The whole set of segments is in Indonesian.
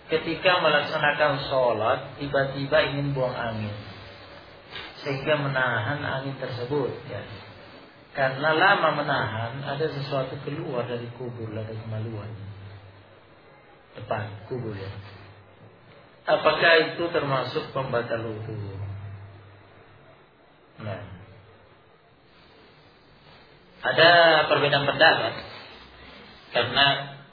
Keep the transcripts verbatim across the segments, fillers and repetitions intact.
ketika melaksanakan sholat tiba-tiba ingin buang angin, sehingga menahan angin tersebut, ya. Karena lama menahan, ada sesuatu keluar dari kubur, dari kemaluan depan kubur, ya. Apakah itu termasuk pembatal wudu? Nah, ada perbedaan pendapat, karena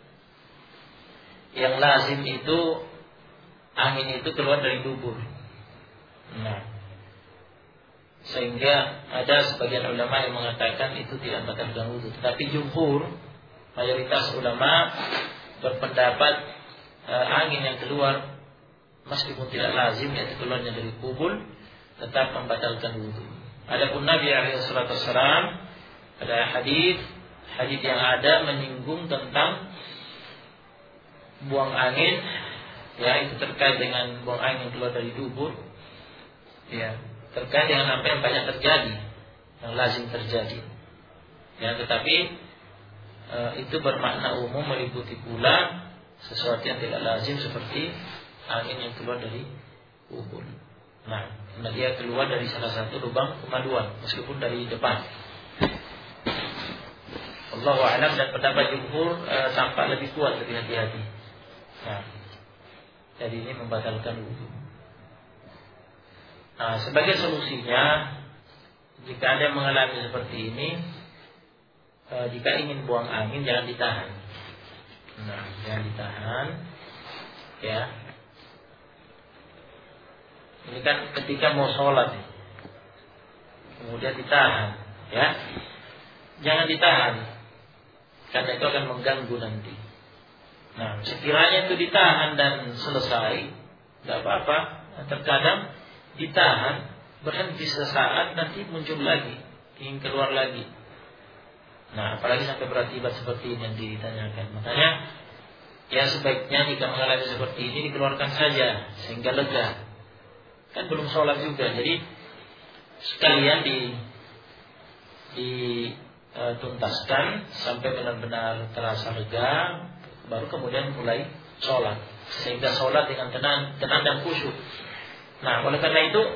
yang lazim itu angin itu keluar dari dubur. Nah, sehingga ada sebagian ulama yang mengatakan itu tidak membatalkan wudu. Tetapi jumhur, mayoritas ulama berpendapat e, angin yang keluar meskipun tidak lazim, yaitu keluarnya dari kubur, tetap membatalkan wudu. Adapun Nabi alaihi salatu wasallam, ada hadis hadis yang ada menyinggung tentang buang angin, ya, itu terkait dengan buang angin yang keluar dari dubur, ya, terkait dengan apa yang banyak terjadi, yang lazim terjadi, ya. Tetapi e, itu bermakna umum, meliputi pula sesuatu yang tidak lazim seperti angin yang keluar dari kubur. Nah, karena dia keluar dari salah satu lubang kemaluan, meskipun dari depan. Allahu a'lam, dan pendapat jumhur e, tampak lebih kuat, lebih hati-hati. Nah, jadi ini membatalkan wudu. Nah, sebagai solusinya, jika Anda mengalami seperti ini, e, jika ingin buang angin jangan ditahan. Nah, jangan ditahan, ya. Ini kan ketika mau sholat, kemudian ditahan, ya. Jangan ditahan, karena itu akan mengganggu nanti. Nah, sekiranya itu ditahan dan selesai, tidak apa-apa. Terkadang ditahan, berhenti sesaat, nanti muncul lagi, ingin keluar lagi. Nah, apalagi sampai berakibat seperti ini yang ditanyakan. Makanya, ya sebaiknya jika mengalami seperti ini dikeluarkan saja sehingga lega. Kan belum sholat juga, jadi sekalian di dituntaskan e, sampai benar-benar terasa lega, baru kemudian mulai sholat, sehingga sholat dengan tenang, tenang dan khusyuk. Nah, oleh karena itu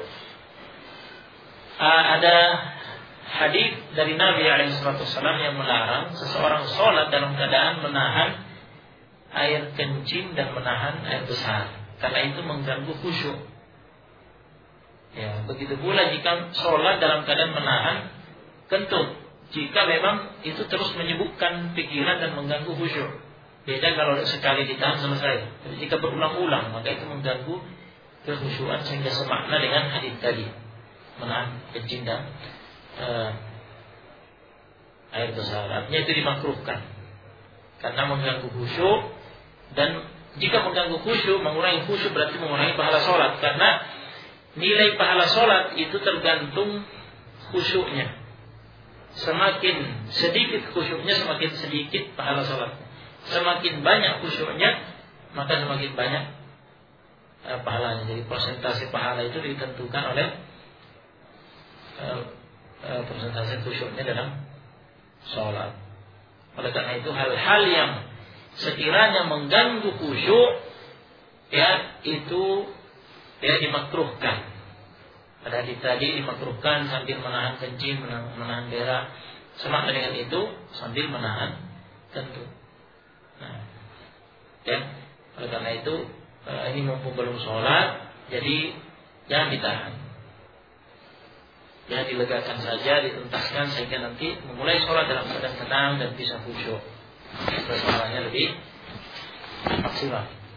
ada hadis dari Nabi alaihi wasallam yang melarang seseorang sholat dalam keadaan menahan air kencing dan menahan air besar, karena itu mengganggu khusyuk. Ya, begitu pula jika sholat dalam keadaan menahan kentut, jika memang itu terus menyibukkan pikiran dan mengganggu khusyuk. Beda kalau sekali ditahan selesai. Tapi jika berulang-ulang, maka itu mengganggu kekhusyuan sehingga semakna dengan hadis tadi, menahan kencing dan uh, air besar. Artinya itu dimakruhkan karena mengganggu khusyuk, dan jika mengganggu khusyuk, mengurangi khusyuk berarti mengurangi pahala sholat, karena nilai pahala sholat itu tergantung khusyuknya. Semakin sedikit khusyuknya, semakin sedikit pahala sholat. Semakin banyak khusyuknya, maka semakin banyak uh, pahalanya. Jadi persentase pahala itu ditentukan oleh uh, uh, persentase khusyuknya dalam sholat. Oleh karena itu hal-hal yang sekiranya mengganggu khusyuk, ya itu ya dimakruhkan. Pada hadis tadi dimakruhkan sambil menahan kencing, menahan, menahan berak. Semakna dengan itu sambil menahan kentut. Nah, ya, oleh karena itu ini mumpung belum sholat, jadi jangan ditahan, ya dilegakan saja, dituntaskan sehingga nanti memulai sholat dalam keadaan tenang dan bisa khusyuk, pahalanya lebih maksimal.